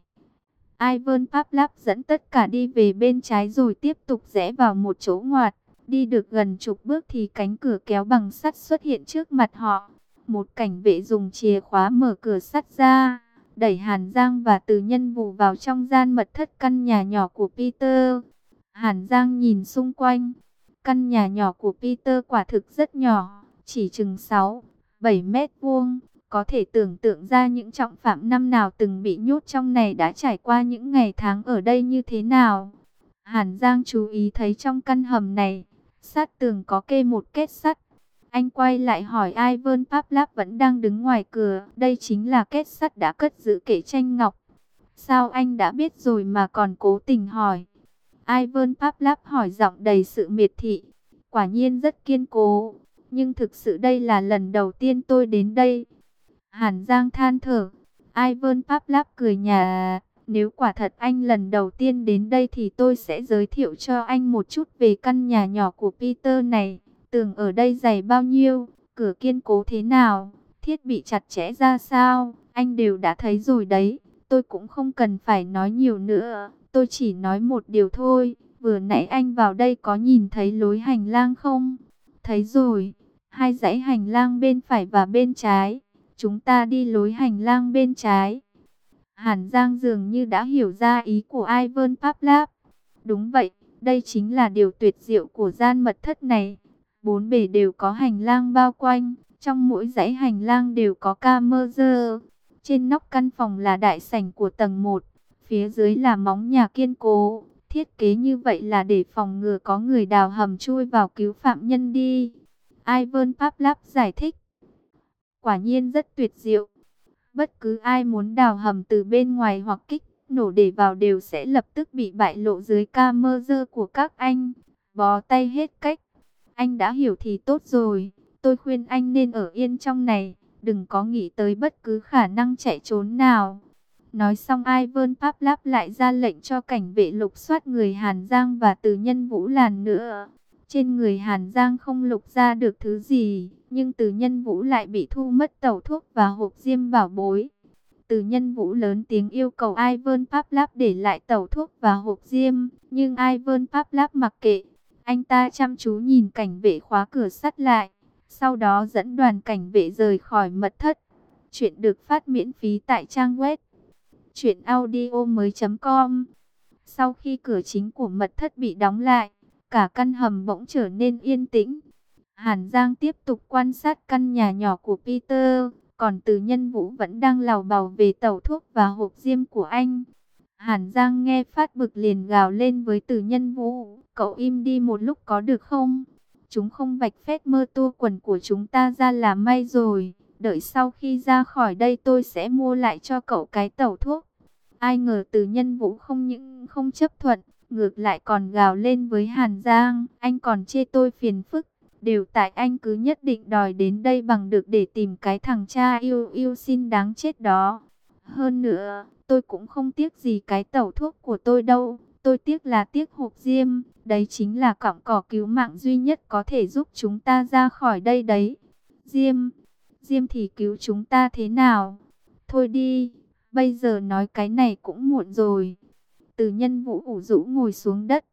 Ivan Pavlov dẫn tất cả đi về bên trái rồi tiếp tục rẽ vào một chỗ ngoặt. Đi được gần chục bước thì cánh cửa kéo bằng sắt xuất hiện trước mặt họ. Một cảnh vệ dùng chìa khóa mở cửa sắt ra, đẩy Hàn Giang và Từ Nhân Vũ vào trong gian mật thất căn nhà nhỏ của Peter. Hàn Giang nhìn xung quanh. Căn nhà nhỏ của Peter quả thực rất nhỏ, chỉ chừng sáu, bảy mét vuông. Có thể tưởng tượng ra những trọng phạm năm nào từng bị nhốt trong này đã trải qua những ngày tháng ở đây như thế nào. Hàn Giang chú ý thấy trong căn hầm này, sát tường có kê một kết sắt. Anh quay lại hỏi Ivan Pavlov vẫn đang đứng ngoài cửa. Đây chính là kết sắt đã cất giữ kệ tranh ngọc. Sao anh đã biết rồi mà còn cố tình hỏi? Ivan Pavlov hỏi giọng đầy sự miệt thị. Quả nhiên rất kiên cố. Nhưng thực sự đây là lần đầu tiên tôi đến đây. Hàn Giang than thở. Ivan Pavlov cười nhạt. Nếu quả thật anh lần đầu tiên đến đây thì tôi sẽ giới thiệu cho anh một chút về căn nhà nhỏ của Peter này. Tường ở đây dày bao nhiêu, cửa kiên cố thế nào, thiết bị chặt chẽ ra sao, anh đều đã thấy rồi đấy. Tôi cũng không cần phải nói nhiều nữa, tôi chỉ nói một điều thôi. Vừa nãy anh vào đây có nhìn thấy lối hành lang không? Thấy rồi, hai dãy hành lang bên phải và bên trái. Chúng ta đi lối hành lang bên trái. Hàn Giang dường như đã hiểu ra ý của Ivan Pavlov. Đúng vậy, đây chính là điều tuyệt diệu của gian mật thất này. Bốn bề đều có hành lang bao quanh, trong mỗi dãy hành lang đều có camera. Trên nóc căn phòng là đại sảnh của tầng một, phía dưới là móng nhà kiên cố. Thiết kế như vậy là để phòng ngừa có người đào hầm chui vào cứu phạm nhân đi. Ivan Pavlov giải thích. Quả nhiên rất tuyệt diệu. Bất cứ ai muốn đào hầm từ bên ngoài hoặc kích nổ để vào đều sẽ lập tức bị bại lộ dưới camera của các anh. Bó tay hết cách. Anh đã hiểu thì tốt rồi. Tôi khuyên anh nên ở yên trong này. Đừng có nghĩ tới bất cứ khả năng chạy trốn nào. Nói xong Ivan Pavlov lại ra lệnh cho cảnh vệ lục soát người Hàn Giang và Từ Nhân Vũ lần nữa. Trên người Hàn Giang không lục ra được thứ gì, nhưng Từ Nhân Vũ lại bị thu mất tẩu thuốc và hộp diêm bảo bối. Từ Nhân Vũ lớn tiếng yêu cầu Ivan Pavlov để lại tẩu thuốc và hộp diêm, nhưng Ivan Pavlov mặc kệ. Anh ta chăm chú nhìn cảnh vệ khóa cửa sắt lại, sau đó dẫn đoàn cảnh vệ rời khỏi mật thất. Chuyện được phát miễn phí tại trang web truyện audio mới chấm com. Sau khi cửa chính của mật thất bị đóng lại, cả căn hầm bỗng trở nên yên tĩnh. Hàn Giang tiếp tục quan sát căn nhà nhỏ của Peter, còn Từ Nhân Vũ vẫn đang lào bào về tẩu thuốc và hộp diêm của anh. Hàn Giang nghe phát bực liền gào lên với Từ Nhân Vũ, cậu im đi một lúc có được không? Chúng không vạch phét mơ tua quần của chúng ta ra là may rồi. Đợi sau khi ra khỏi đây tôi sẽ mua lại cho cậu cái tẩu thuốc. Ai ngờ Từ Nhân Vũ không những không chấp thuận, ngược lại còn gào lên với Hàn Giang. Anh còn chê tôi phiền phức. Đều tại anh cứ nhất định đòi đến đây bằng được để tìm cái thằng cha yêu yêu xin đáng chết đó. Hơn nữa, tôi cũng không tiếc gì cái tẩu thuốc của tôi đâu. Tôi tiếc là tiếc hộp diêm. Đấy chính là cọng cỏ cứu mạng duy nhất có thể giúp chúng ta ra khỏi đây đấy. Diêm, diêm thì cứu chúng ta thế nào? Thôi đi, bây giờ nói cái này cũng muộn rồi. Từ Nhân Vũ ủ rũ ngồi xuống đất.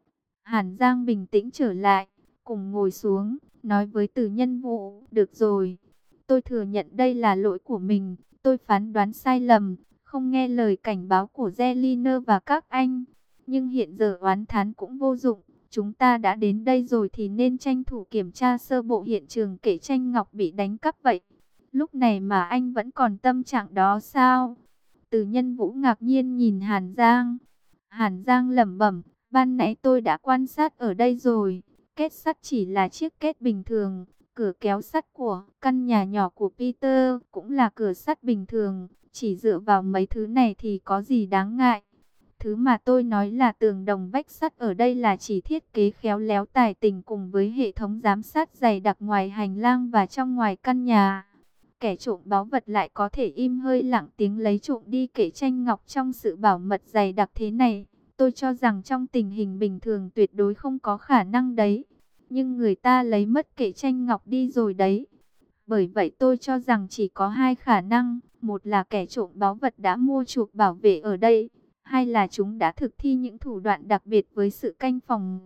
Hàn Giang bình tĩnh trở lại, cùng ngồi xuống, nói với Từ Nhân Vũ, được rồi, tôi thừa nhận đây là lỗi của mình, tôi phán đoán sai lầm, không nghe lời cảnh báo của Zeliner và các anh, nhưng hiện giờ oán thán cũng vô dụng, chúng ta đã đến đây rồi thì nên tranh thủ kiểm tra sơ bộ hiện trường kể Tranh Ngọc bị đánh cắp vậy. Lúc này mà anh vẫn còn tâm trạng đó sao? Từ Nhân Vũ ngạc nhiên nhìn Hàn Giang. Hàn Giang lẩm bẩm, ban nãy tôi đã quan sát ở đây rồi. Kết sắt chỉ là chiếc kết bình thường. Cửa kéo sắt của căn nhà nhỏ của Peter cũng là cửa sắt bình thường. Chỉ dựa vào mấy thứ này thì có gì đáng ngại. Thứ mà tôi nói là tường đồng vách sắt ở đây là chỉ thiết kế khéo léo tài tình cùng với hệ thống giám sát dày đặc ngoài hành lang và trong ngoài căn nhà. Kẻ trộm báu vật lại có thể im hơi lặng tiếng lấy trộm đi kể Tranh Ngọc trong sự bảo mật dày đặc thế này. Tôi cho rằng trong tình hình bình thường tuyệt đối không có khả năng đấy. Nhưng người ta lấy mất kệ Tranh Ngọc đi rồi đấy. Bởi vậy tôi cho rằng chỉ có hai khả năng. Một là kẻ trộm báu vật đã mua chuộc bảo vệ ở đây. Hai là chúng đã thực thi những thủ đoạn đặc biệt với sự canh phòng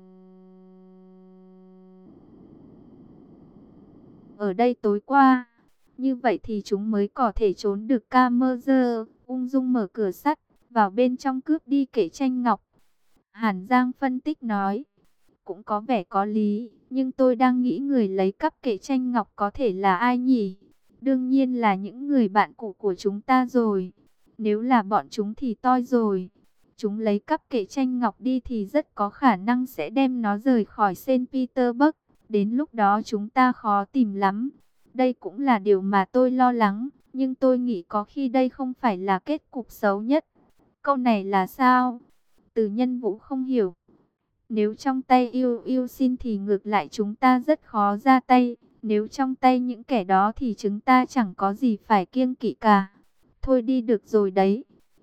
ở đây tối qua. Như vậy thì chúng mới có thể trốn được camera, ung dung mở cửa sắt, vào bên trong cướp đi kệ Tranh Ngọc. Hàn Giang phân tích nói, cũng có vẻ có lý, nhưng tôi đang nghĩ người lấy cắp kệ Tranh Ngọc có thể là ai nhỉ? Đương nhiên là những người bạn cũ của chúng ta rồi. Nếu là bọn chúng thì toi rồi. Chúng lấy cắp kệ Tranh Ngọc đi thì rất có khả năng sẽ đem nó rời khỏi Saint Petersburg. Đến lúc đó chúng ta khó tìm lắm. Đây cũng là điều mà tôi lo lắng, nhưng tôi nghĩ có khi đây không phải là kết cục xấu nhất. Câu này là sao? Từ Nhân Vũ không hiểu. Nếu trong tay yêu yêu xin thì ngược lại chúng ta rất khó ra tay. Nếu trong tay những kẻ đó thì chúng ta chẳng có gì phải kiêng kỵ cả. Thôi đi được rồi đấy.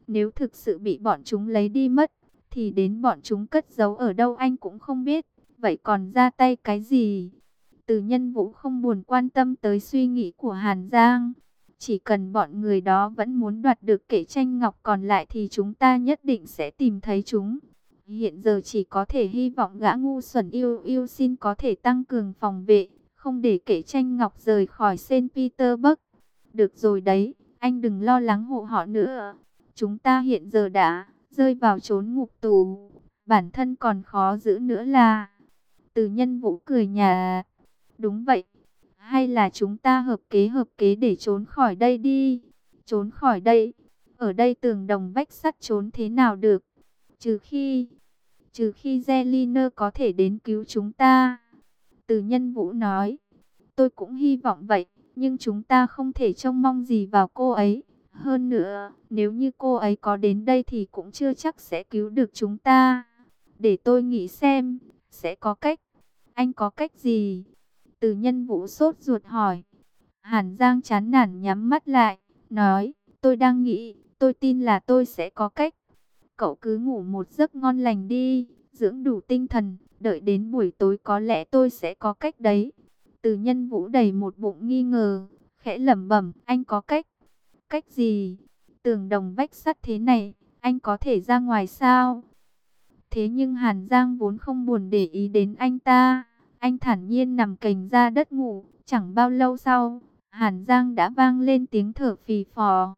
Nếu thực sự bị bọn chúng lấy đi mất, thì đến bọn chúng cất giấu ở đâu anh cũng không biết. Vậy còn ra tay cái gì? Từ Nhân Vũ không buồn quan tâm tới suy nghĩ của Hàn Giang. Chỉ cần bọn người đó vẫn muốn đoạt được kệ tranh ngọc còn lại thì chúng ta nhất định sẽ tìm thấy chúng. Hiện giờ chỉ có thể hy vọng gã ngu xuẩn yêu yêu xin có thể tăng cường phòng vệ, không để kệ tranh ngọc rời khỏi Saint Petersburg. Được rồi đấy, anh đừng lo lắng hộ họ nữa. Chúng ta hiện giờ đã rơi vào chốn ngục tù, bản thân còn khó giữ nữa là. Từ Nhân Vũ cười nhạt. Đúng vậy, hay là chúng ta hợp kế hợp kế để trốn khỏi đây đi. Trốn khỏi đây, ở đây tường đồng vách sắt trốn thế nào được. Trừ khi, trừ khi Zelina có thể đến cứu chúng ta. Từ Nhân Vũ nói, tôi cũng hy vọng vậy, nhưng chúng ta không thể trông mong gì vào cô ấy. Hơn nữa, nếu như cô ấy có đến đây thì cũng chưa chắc sẽ cứu được chúng ta. Để tôi nghĩ xem, sẽ có cách. Anh có cách gì? Từ Nhân Vũ sốt ruột hỏi. Hàn Giang chán nản nhắm mắt lại, nói, tôi đang nghĩ, tôi tin là tôi sẽ có cách. Cậu cứ ngủ một giấc ngon lành đi, dưỡng đủ tinh thần, đợi đến buổi tối có lẽ tôi sẽ có cách đấy. Từ Nhân Vũ đầy một bụng nghi ngờ, khẽ lẩm bẩm, anh có cách. Cách gì? Tường đồng vách sắt thế này, anh có thể ra ngoài sao? Thế nhưng Hàn Giang vốn không buồn để ý đến anh ta. Anh thản nhiên nằm cành ra đất ngủ. Chẳng bao lâu sau, Hàn Giang đã vang lên tiếng thở phì phò.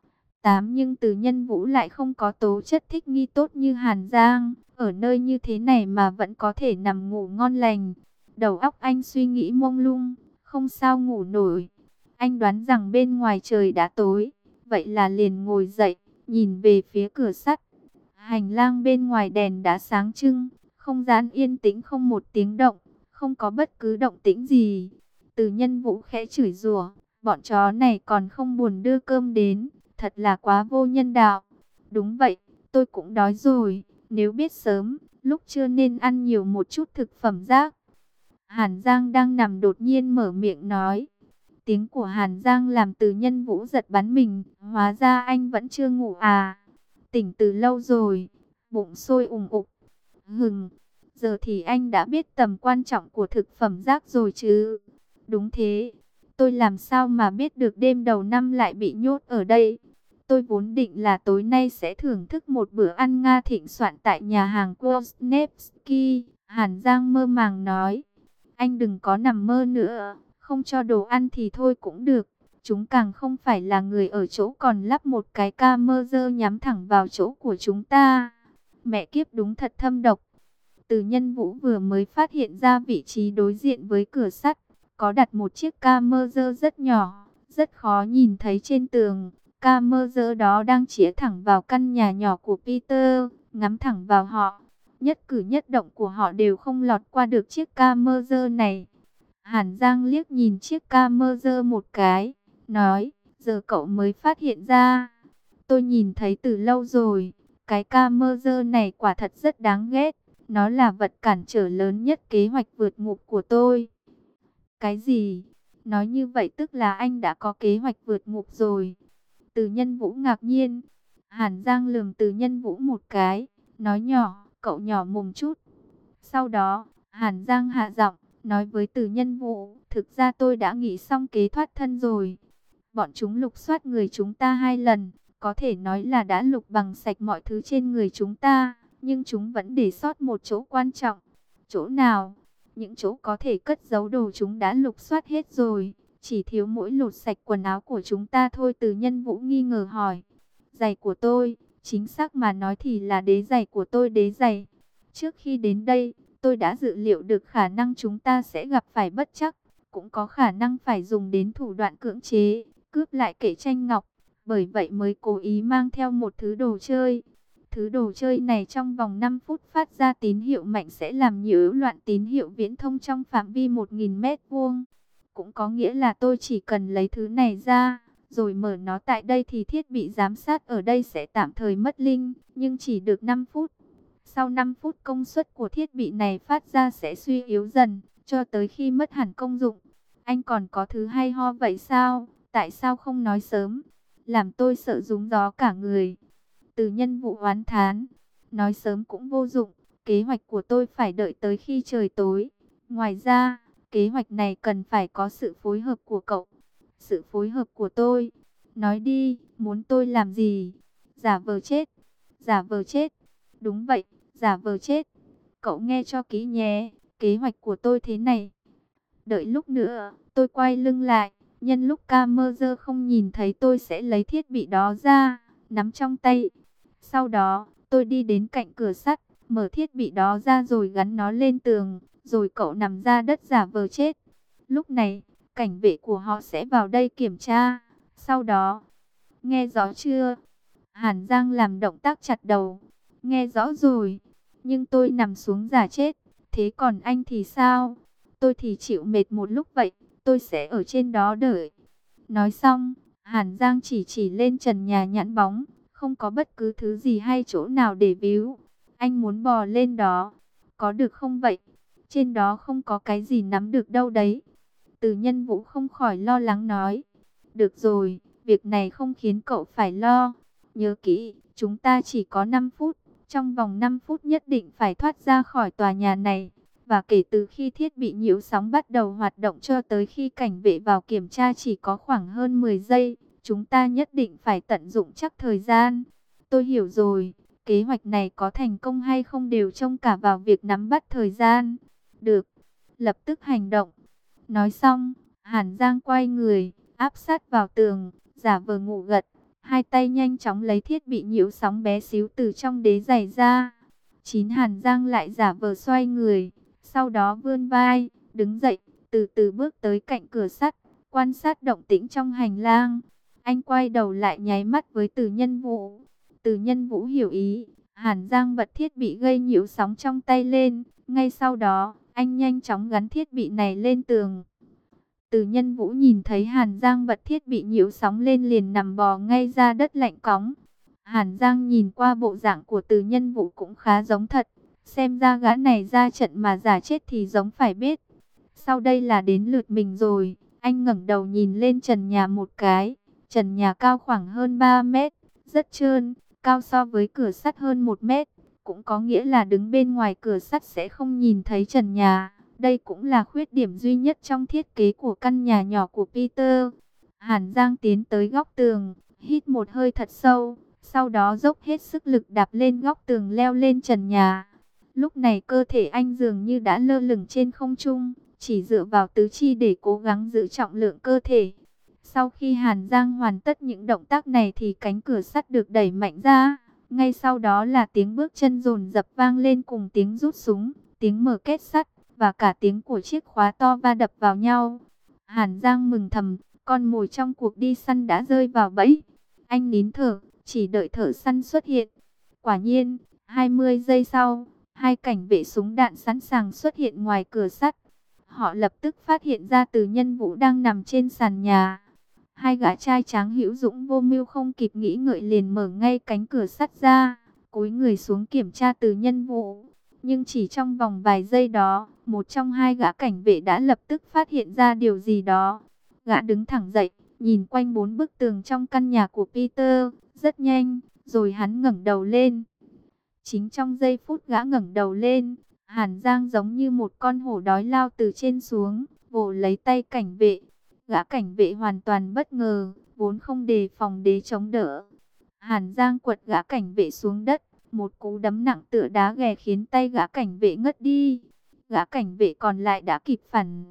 Tám nhưng Từ Nhân Vũ lại không có tố chất thích nghi tốt như Hàn Giang. Ở nơi như thế này mà vẫn có thể nằm ngủ ngon lành. Đầu óc anh suy nghĩ mông lung, không sao ngủ nổi. Anh đoán rằng bên ngoài trời đã tối. Vậy là liền ngồi dậy, nhìn về phía cửa sắt. Hành lang bên ngoài đèn đã sáng trưng, không gian yên tĩnh không một tiếng động, không có bất cứ động tĩnh gì. Từ Nhân Vũ khẽ chửi rủa, bọn chó này còn không buồn đưa cơm đến, thật là quá vô nhân đạo. Đúng vậy, tôi cũng đói rồi, nếu biết sớm, lúc trưa nên ăn nhiều một chút thực phẩm rác. Hàn Giang đang nằm đột nhiên mở miệng nói. Tiếng của Hàn Giang làm Từ Nhân Vũ giật bắn mình, hóa ra anh vẫn chưa ngủ à? Tỉnh từ lâu rồi, bụng sôi ùng ục. Hừng, giờ thì anh đã biết tầm quan trọng của thực phẩm rác rồi chứ? Đúng thế, tôi làm sao mà biết được đêm đầu năm lại bị nhốt ở đây? Tôi vốn định là tối nay sẽ thưởng thức một bữa ăn Nga thịnh soạn tại nhà hàng Kwasniewski. Hàn Giang mơ màng nói, anh đừng có nằm mơ nữa, không cho đồ ăn thì thôi cũng được. Chúng càng không phải là người ở chỗ còn lắp một cái camera nhắm thẳng vào chỗ của chúng ta. Mẹ kiếp đúng thật thâm độc. Từ Nhân Vũ vừa mới phát hiện ra vị trí đối diện với cửa sắt, có đặt một chiếc camera rất nhỏ, rất khó nhìn thấy trên tường. Camera đó đang chĩa thẳng vào căn nhà nhỏ của Peter, ngắm thẳng vào họ. Nhất cử nhất động của họ đều không lọt qua được chiếc camera này. Hàn Giang liếc nhìn chiếc camera một cái, nói, giờ cậu mới phát hiện ra. Tôi nhìn thấy từ lâu rồi, cái camera này quả thật rất đáng ghét. Nó là vật cản trở lớn nhất kế hoạch vượt ngục của tôi. Cái gì? Nói như vậy tức là anh đã có kế hoạch vượt ngục rồi. Từ Nhân Vũ ngạc nhiên. Hàn Giang lườm Từ Nhân Vũ một cái, nói nhỏ, cậu nhỏ mồm chút. Sau đó, Hàn Giang hạ giọng, nói với Từ Nhân Vũ, thực ra tôi đã nghĩ xong kế thoát thân rồi. Bọn chúng lục soát người chúng ta hai lần, có thể nói là đã lục bằng sạch mọi thứ trên người chúng ta, nhưng chúng vẫn để sót một chỗ quan trọng. Chỗ nào? Những chỗ có thể cất giấu đồ chúng đã lục soát hết rồi, chỉ thiếu mỗi lột sạch quần áo của chúng ta thôi. Từ Nhân Vũ nghi ngờ hỏi. Giày của tôi, chính xác mà nói thì là đế giày của tôi. Đế giày. Trước khi đến đây, tôi đã dự liệu được khả năng chúng ta sẽ gặp phải bất trắc, cũng có khả năng phải dùng đến thủ đoạn cưỡng chế, cướp lại kệ tranh ngọc. Bởi vậy mới cố ý mang theo một thứ đồ chơi. Thứ đồ chơi này trong vòng năm phút phát ra tín hiệu mạnh sẽ làm nhiễu loạn tín hiệu viễn thông trong phạm vi một nghìn mét vuông. Cũng có nghĩa là tôi chỉ cần lấy thứ này ra, rồi mở nó tại đây thì thiết bị giám sát ở đây sẽ tạm thời mất linh, nhưng chỉ được năm phút. Sau năm phút công suất của thiết bị này phát ra sẽ suy yếu dần, cho tới khi mất hẳn công dụng. Anh còn có thứ hay ho vậy sao? Tại sao không nói sớm? Làm tôi sợ rúng gió cả người. Từ Nhân Vũ oán thán, nói sớm cũng vô dụng, kế hoạch của tôi phải đợi tới khi trời tối. Ngoài ra, kế hoạch này cần phải có sự phối hợp của cậu. Sự phối hợp của tôi? Nói đi, muốn tôi làm gì? Giả vờ chết. Giả vờ chết. Đúng vậy, giả vờ chết. Cậu nghe cho kỹ nhé, kế hoạch của tôi thế này. Đợi lúc nữa, tôi quay lưng lại, nhân lúc camera không nhìn thấy tôi sẽ lấy thiết bị đó ra, nắm trong tay. Sau đó, tôi đi đến cạnh cửa sắt, mở thiết bị đó ra rồi gắn nó lên tường, rồi cậu nằm ra đất giả vờ chết. Lúc này, cảnh vệ của họ sẽ vào đây kiểm tra. Sau đó, nghe rõ chưa? Hàn Giang làm động tác chặt đầu. Nghe rõ rồi, nhưng tôi nằm xuống giả chết, thế còn anh thì sao? Tôi thì chịu mệt một lúc vậy, tôi sẽ ở trên đó đợi. Nói xong, Hàn Giang chỉ chỉ lên trần nhà nhẵn bóng, không có bất cứ thứ gì hay chỗ nào để víu. Anh muốn bò lên đó, có được không vậy? Trên đó không có cái gì nắm được đâu đấy. Từ Nhân Vũ không khỏi lo lắng nói. Được rồi, việc này không khiến cậu phải lo. Nhớ kỹ, chúng ta chỉ có năm phút. Trong vòng năm phút nhất định phải thoát ra khỏi tòa nhà này. Và kể từ khi thiết bị nhiễu sóng bắt đầu hoạt động cho tới khi cảnh vệ vào kiểm tra chỉ có khoảng hơn mười giây. Chúng ta nhất định phải tận dụng chắc thời gian. Tôi hiểu rồi, kế hoạch này có thành công hay không đều trông cả vào việc nắm bắt thời gian. Được, lập tức hành động. Nói xong, Hàn Giang quay người, áp sát vào tường, giả vờ ngủ gật. Hai tay nhanh chóng lấy thiết bị nhiễu sóng bé xíu từ trong đế giày ra. Chín Hàn Giang lại giả vờ xoay người, sau đó vươn vai, đứng dậy, từ từ bước tới cạnh cửa sắt, quan sát động tĩnh trong hành lang. Anh quay đầu lại nháy mắt với Từ Nhân Vũ. Từ Nhân Vũ hiểu ý, Hàn Giang bật thiết bị gây nhiễu sóng trong tay lên, ngay sau đó, anh nhanh chóng gắn thiết bị này lên tường. Từ Nhân Vũ nhìn thấy Hàn Giang bật thiết bị nhiễu sóng lên liền nằm bò ngay ra đất lạnh cóng. Hàn Giang nhìn qua bộ dạng của Từ Nhân Vũ cũng khá giống thật. Xem ra gã này ra trận mà giả chết thì giống phải biết. Sau đây là đến lượt mình rồi. Anh ngẩng đầu nhìn lên trần nhà một cái. Trần nhà cao khoảng hơn ba mét. Rất trơn, cao so với cửa sắt hơn một mét. Cũng có nghĩa là đứng bên ngoài cửa sắt sẽ không nhìn thấy trần nhà. Đây cũng là khuyết điểm duy nhất trong thiết kế của căn nhà nhỏ của Peter. Hàn Giang tiến tới góc tường, hít một hơi thật sâu, sau đó dốc hết sức lực đạp lên góc tường leo lên trần nhà. Lúc này cơ thể anh dường như đã lơ lửng trên không trung, chỉ dựa vào tứ chi để cố gắng giữ trọng lượng cơ thể. Sau khi Hàn Giang hoàn tất những động tác này thì cánh cửa sắt được đẩy mạnh ra. Ngay sau đó là tiếng bước chân dồn dập vang lên cùng tiếng rút súng, tiếng mở két sắt và cả tiếng của chiếc khóa to va đập vào nhau. Hàn Giang mừng thầm, con mồi trong cuộc đi săn đã rơi vào bẫy. Anh nín thở, chỉ đợi thợ săn xuất hiện. Quả nhiên, hai mươi giây sau, hai cảnh vệ súng đạn sẵn sàng xuất hiện ngoài cửa sắt. Họ lập tức phát hiện ra Từ Nhân Vũ đang nằm trên sàn nhà. Hai gã trai tráng hữu dũng vô mưu không kịp nghĩ ngợi liền mở ngay cánh cửa sắt ra, cúi người xuống kiểm tra Từ Nhân Vũ. Nhưng chỉ trong vòng vài giây đó, một trong hai gã cảnh vệ đã lập tức phát hiện ra điều gì đó. Gã đứng thẳng dậy, nhìn quanh bốn bức tường trong căn nhà của Peter, rất nhanh, rồi hắn ngẩng đầu lên. Chính trong giây phút gã ngẩng đầu lên, Hàn Giang giống như một con hổ đói lao từ trên xuống, vồ lấy tay cảnh vệ. Gã cảnh vệ hoàn toàn bất ngờ, vốn không đề phòng đế chống đỡ. Hàn Giang quật gã cảnh vệ xuống đất, một cú đấm nặng tựa đá ghè khiến tay gã cảnh vệ ngất đi. Gã cảnh vệ còn lại đã kịp phản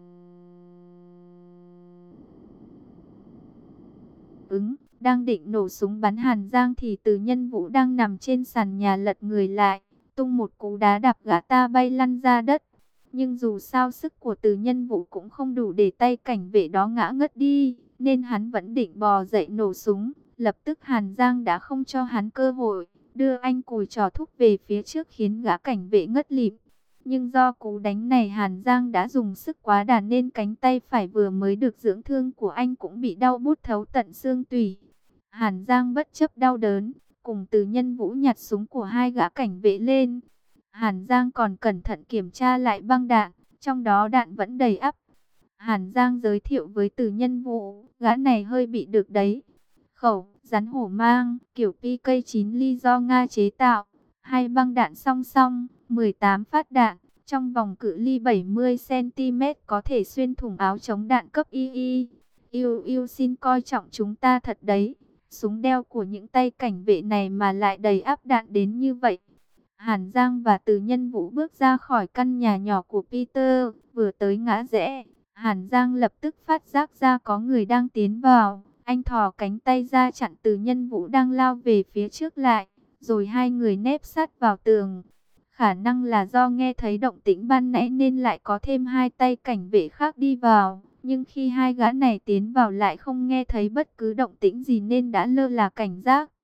ứng, đang định nổ súng bắn Hàn Giang thì Từ Nhân Vũ đang nằm trên sàn nhà lật người lại, tung một cú đá đạp gã ta bay lăn ra đất. Nhưng dù sao sức của Từ Nhân Vũ cũng không đủ để tay cảnh vệ đó ngã ngất đi, nên hắn vẫn định bò dậy nổ súng. Lập tức Hàn Giang đã không cho hắn cơ hội, đưa anh cùi trò thúc về phía trước khiến gã cảnh vệ ngất lịm. Nhưng do cú đánh này Hàn Giang đã dùng sức quá đà nên cánh tay phải vừa mới được dưỡng thương của anh cũng bị đau bút thấu tận xương tủy. Hàn Giang bất chấp đau đớn, cùng Từ Nhân Vũ nhặt súng của hai gã cảnh vệ lên. Hàn Giang còn cẩn thận kiểm tra lại băng đạn, trong đó đạn vẫn đầy ắp. Hàn Giang giới thiệu với Từ Nhân Vũ, gã này hơi bị được đấy. khẩu, rắn hổ mang, kiểu pê ca chín ly do Nga chế tạo, hai băng đạn song song, mười tám phát đạn, trong vòng cự ly bảy mươi xăng ti mét có thể xuyên thủng áo chống đạn cấp i i. Yêu yêu xin coi trọng chúng ta thật đấy. Súng đeo của những tay cảnh vệ này mà lại đầy ắp đạn đến như vậy. Hàn Giang và Từ Nhân Vũ bước ra khỏi căn nhà nhỏ của Peter, vừa tới ngã rẽ. Hàn Giang lập tức phát giác ra có người đang tiến vào. Anh thò cánh tay ra chặn Từ Nhân Vũ đang lao về phía trước lại, rồi hai người nép sát vào tường. Khả năng là do nghe thấy động tĩnh ban nãy nên lại có thêm hai tay cảnh vệ khác đi vào. Nhưng khi hai gã này tiến vào lại không nghe thấy bất cứ động tĩnh gì nên đã lơ là cảnh giác.